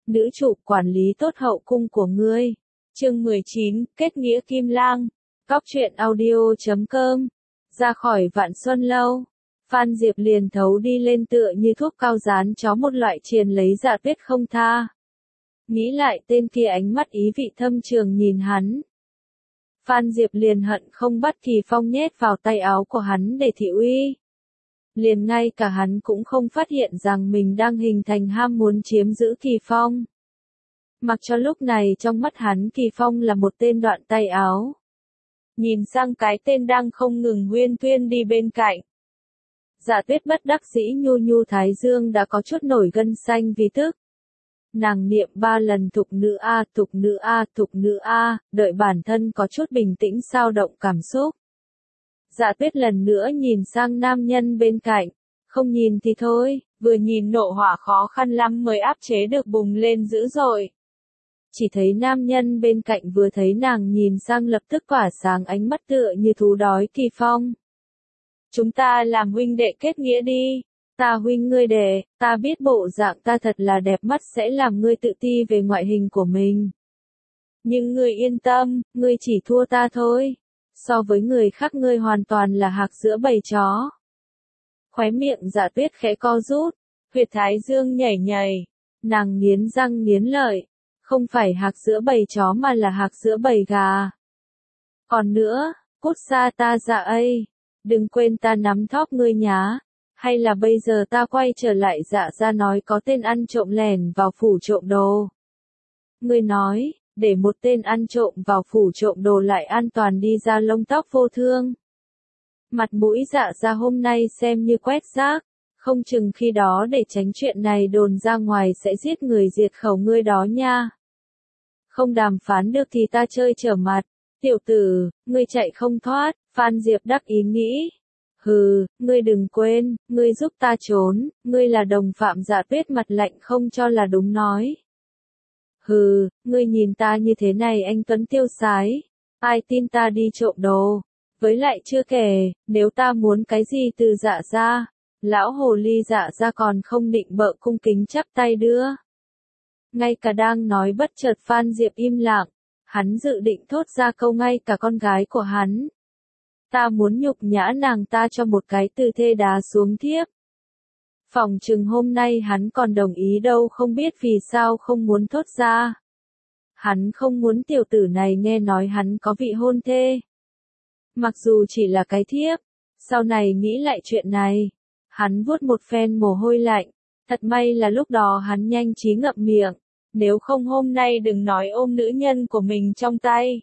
nữ chủ quản lý tốt hậu cung của ngươi. Chương 19, kết nghĩa Kim Lang. Góc truyện audio.com. Ra khỏi Vạn Xuân Lâu, Phan Diệp liền thấu đi lên tựa như thuốc cao dán chó một loại triền lấy Dạ Tuyết không tha. Nghĩ lại tên kia ánh mắt ý vị thâm trường nhìn hắn. Phan Diệp liền hận không bắt Kỳ Phong nhét vào tay áo của hắn để thị uy. Liền ngay cả hắn cũng không phát hiện rằng mình đang hình thành ham muốn chiếm giữ Kỳ Phong. Mặc cho lúc này trong mắt hắn Kỳ Phong là một tên đoạn tay áo. Nhìn sang cái tên đang không ngừng huyên thuyên đi bên cạnh. Dạ Tuyết bất đắc dĩ nhu nhu thái dương đã có chút nổi gân xanh vì tức. Nàng niệm 3 lần thục nữ a, thục nữ a, thục nữ a, đợi bản thân có chút bình tĩnh sao động cảm xúc. Dạ Tuyết lần nữa nhìn sang nam nhân bên cạnh, không nhìn thì thôi, vừa nhìn nộ hỏa khó khăn lắm mới áp chế được bùng lên dữ dội. Chỉ thấy nam nhân bên cạnh vừa thấy nàng nhìn sang lập tức tỏa sáng ánh mắt tựa như thú đói. Kỳ Phong, chúng ta làm huynh đệ kết nghĩa đi. Ta huynh ngươi đệ, ta biết bộ dạng ta thật là đẹp mắt sẽ làm ngươi tự ti về ngoại hình của mình. Nhưng ngươi yên tâm, ngươi chỉ thua ta thôi. So với người khác ngươi hoàn toàn là hạc giữa bầy chó. Khóe miệng Dạ Tuyết khẽ co rút, huyệt thái dương nhảy nhảy. Nàng nghiến răng nghiến lợi. Không phải hạc giữa bầy chó mà là hạc giữa bầy gà. Còn nữa, cút xa ta Dạ ấy. Đừng quên ta nắm thóp ngươi nhá. Hay là bây giờ ta quay trở lại Dạ ra nói có tên ăn trộm lẻn vào phủ trộm đồ. Ngươi nói, để một tên ăn trộm vào phủ trộm đồ lại an toàn đi ra lông tóc vô thương. Mặt mũi Dạ ra hôm nay xem như quét rác, không chừng khi đó để tránh chuyện này đồn ra ngoài sẽ giết người diệt khẩu ngươi đó nha. Không đàm phán được thì ta chơi trở mặt, tiểu tử, ngươi chạy không thoát. Phan Diệp đắc ý nghĩ. Hừ, ngươi đừng quên, ngươi giúp ta trốn, ngươi là đồng phạm. Dạ Tuyết mặt lạnh không cho là đúng nói. Hừ, ngươi nhìn ta như thế này anh tuấn tiêu sái, ai tin ta đi trộm đồ. Với lại chưa kể, nếu ta muốn cái gì từ Dạ ra, lão hồ ly Dạ ra còn không định bợ cung kính chắp tay đưa. Ngay cả đang nói bất chợt Phan Diệp im lặng, hắn dự định thốt ra câu ngay cả con gái của hắn. Ta muốn nhục nhã nàng ta cho một cái tư thế đá xuống thiếp. Phỏng chừng hôm nay hắn còn đồng ý đâu, không biết vì sao không muốn thốt ra. Hắn không muốn tiểu tử này nghe nói hắn có vị hôn thê. Mặc dù chỉ là cái thiếp, sau này nghĩ lại chuyện này, hắn vuốt một phen mồ hôi lạnh. Thật may là lúc đó hắn nhanh trí ngậm miệng, nếu không hôm nay đừng nói ôm nữ nhân của mình trong tay.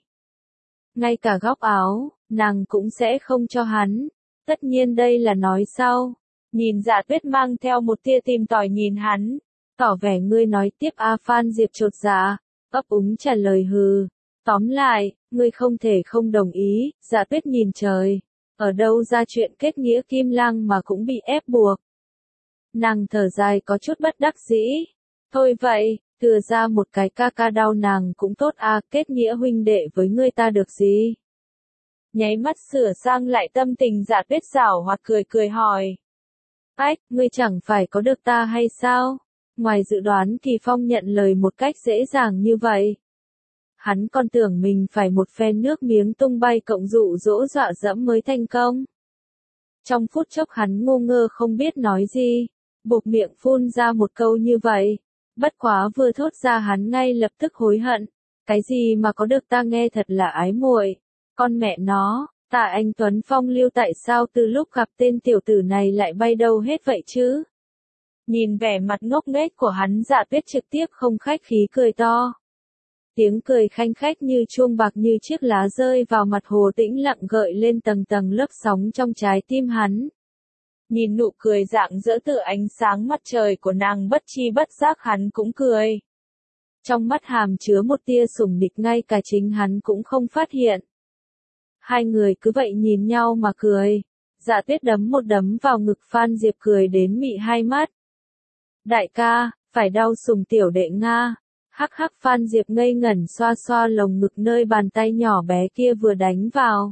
Ngay cả góc áo, nàng cũng sẽ không cho hắn. Tất nhiên đây là nói sau. Nhìn Dạ Tuyết mang theo một tia tìm tòi nhìn hắn, tỏ vẻ ngươi nói tiếp a. Phan Diệp chột dạ, ấp úng trả lời hừ. Tóm lại, ngươi không thể không đồng ý. Dạ Tuyết nhìn trời, ở đâu ra chuyện kết nghĩa Kim Lang mà cũng bị ép buộc. Nàng thở dài có chút bất đắc dĩ. Thôi vậy, thừa ra một cái ca ca đau nàng cũng tốt a. Kết nghĩa huynh đệ với ngươi ta được gì? Nháy mắt sửa sang lại tâm tình Dạ Tuyết giảo hoạt cười cười hỏi. Ách, ngươi chẳng phải có được ta hay sao? Ngoài dự đoán Kỳ Phong nhận lời một cách dễ dàng như vậy. Hắn còn tưởng mình phải một phen nước miếng tung bay cộng dụ dỗ dọa dẫm mới thành công. Trong phút chốc hắn ngu ngơ không biết nói gì, buộc miệng phun ra một câu như vậy. Bất quá vừa thốt ra hắn ngay lập tức hối hận. Cái gì mà có được ta nghe thật là ái muội. Con mẹ nó, Tạ anh Tuấn phong lưu tại sao từ lúc gặp tên tiểu tử này lại bay đâu hết vậy chứ? Nhìn vẻ mặt ngốc nghếch của hắn Dạ Tuyết trực tiếp không khách khí cười to. Tiếng cười khanh khách như chuông bạc như chiếc lá rơi vào mặt hồ tĩnh lặng gợi lên tầng tầng lớp sóng trong trái tim hắn. Nhìn nụ cười rạng rỡ từ ánh sáng mặt trời của nàng bất chi bất giác hắn cũng cười. Trong mắt hàm chứa một tia sủng nịch ngay cả chính hắn cũng không phát hiện. Hai người cứ vậy nhìn nhau mà cười. Dạ Tuyết đấm một đấm vào ngực Phan Diệp cười đến mị hai mắt. Đại ca, phải đau sủng tiểu đệ Nga. Hắc hắc. Phan Diệp ngây ngẩn xoa xoa lồng ngực nơi bàn tay nhỏ bé kia vừa đánh vào.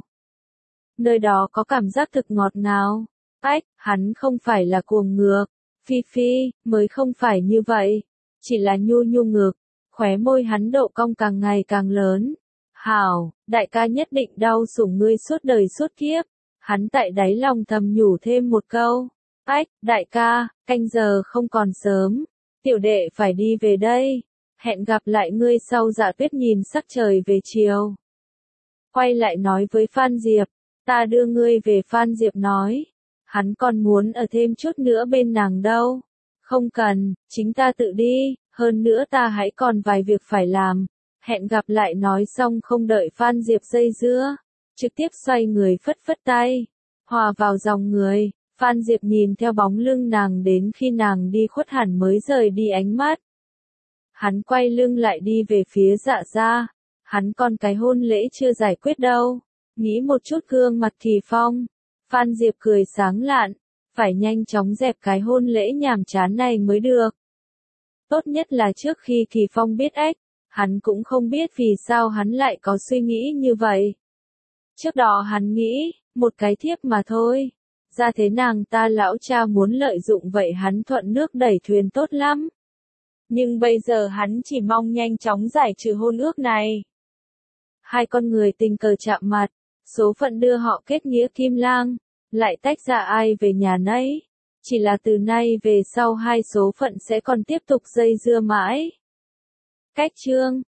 Nơi đó có cảm giác thực ngọt ngào. Ách, hắn không phải là cuồng ngược. Phi Phi, mới không phải như vậy. chỉ là nhu nhu ngược, khóe môi hắn độ cong càng ngày càng lớn. Hảo, đại ca nhất định đau sủng ngươi suốt đời suốt kiếp. Hắn tại đáy lòng thầm nhủ thêm một câu. Ách, đại ca, canh giờ không còn sớm. Tiểu đệ phải đi về đây. Hẹn gặp lại ngươi sau. Dạ Tuyết nhìn sắc trời về chiều. Quay lại nói với Phan Diệp, ta đưa ngươi về. Phan Diệp nói, hắn còn muốn ở thêm chút nữa bên nàng đâu. Không cần, chính ta tự đi, hơn nữa ta hãy còn vài việc phải làm. Hẹn gặp lại nói xong không đợi Phan Diệp dây dưa, trực tiếp xoay người phất phất tay, hòa vào dòng người. Phan Diệp nhìn theo bóng lưng nàng đến khi nàng đi khuất hẳn mới rời đi ánh mắt. Hắn quay lưng lại đi về phía Dạ gia, hắn còn cái hôn lễ chưa giải quyết đâu, nghĩ một chút gương mặt Kỳ Phong. Phan Diệp cười sáng lạn, phải nhanh chóng dẹp cái hôn lễ nhàm chán này mới được. Tốt nhất là trước khi Kỳ Phong biết ếch, hắn cũng không biết vì sao hắn lại có suy nghĩ như vậy. Trước đó hắn nghĩ, một cái thiếp mà thôi. Ra thế nàng ta lão cha muốn lợi dụng vậy hắn thuận nước đẩy thuyền tốt lắm. Nhưng bây giờ hắn chỉ mong nhanh chóng giải trừ hôn ước này. Hai con người tình cờ chạm mặt, số phận đưa họ kết nghĩa kim lang, lại tách ra ai về nhà nấy. Chỉ là từ nay về sau hai số phận sẽ còn tiếp tục dây dưa mãi. Cách chương